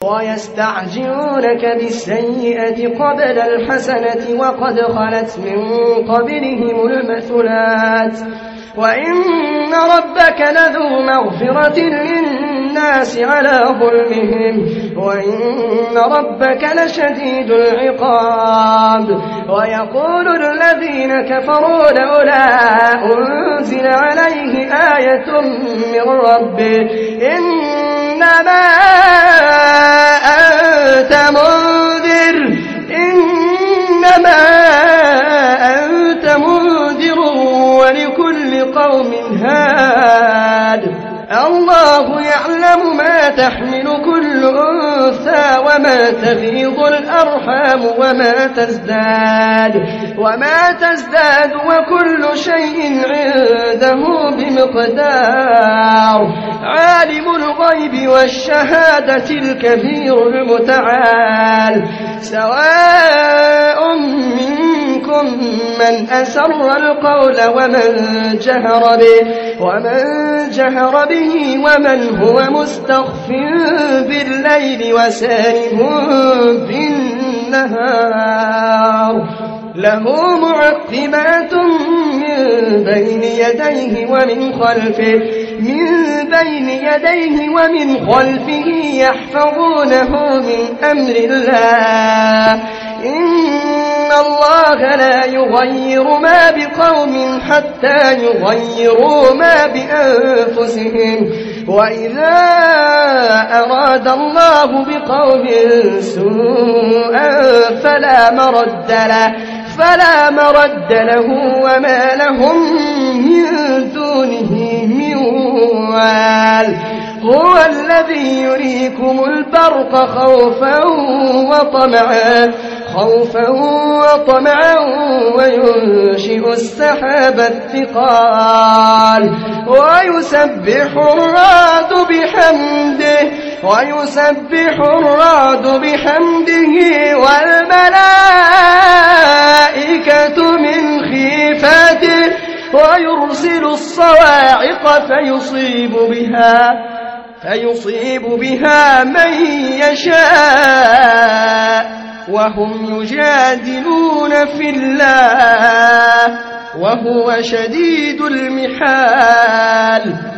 ويستعجلونك بالسيئة قبل الحسنة وقد خلت من قبلهم المثلات وإن ربك لذو مغفرة للناس على ظلمهم وإن ربك لشديد العقاب ويقول الذين كفروا لولا أنزل عليه آية من ربه إنما أنت منذر ولكل قوم هاد الله يعلم ما تحمل كل أنثى وما تغيض الأرحام وما تزداد وكل شيء عنده بمقدار عالم الغيب والشهادة الكبير المتعال سواء منكم من أسر القول ومن جهر به ومن هو مستخف بالليل وسارب بالنهار له معقبات من بين يديه ومن خلفه يحفظونه من أمر الله إن الله لا يغير ما بقوم حتى يغيروا ما بأنفسهم وإذا أراد الله بقوم سوءا فلا مرد له وما لهم من دونه من وال هو الذي يريكم البرق خوفا وطمعا وينشئ السحاب الثقال ويسبح الرعد بحمده والملائكة من خيفته ويرسل الصواعق فيصيب بها من يشاء وهم يجادلون في الله وهو شديد المحال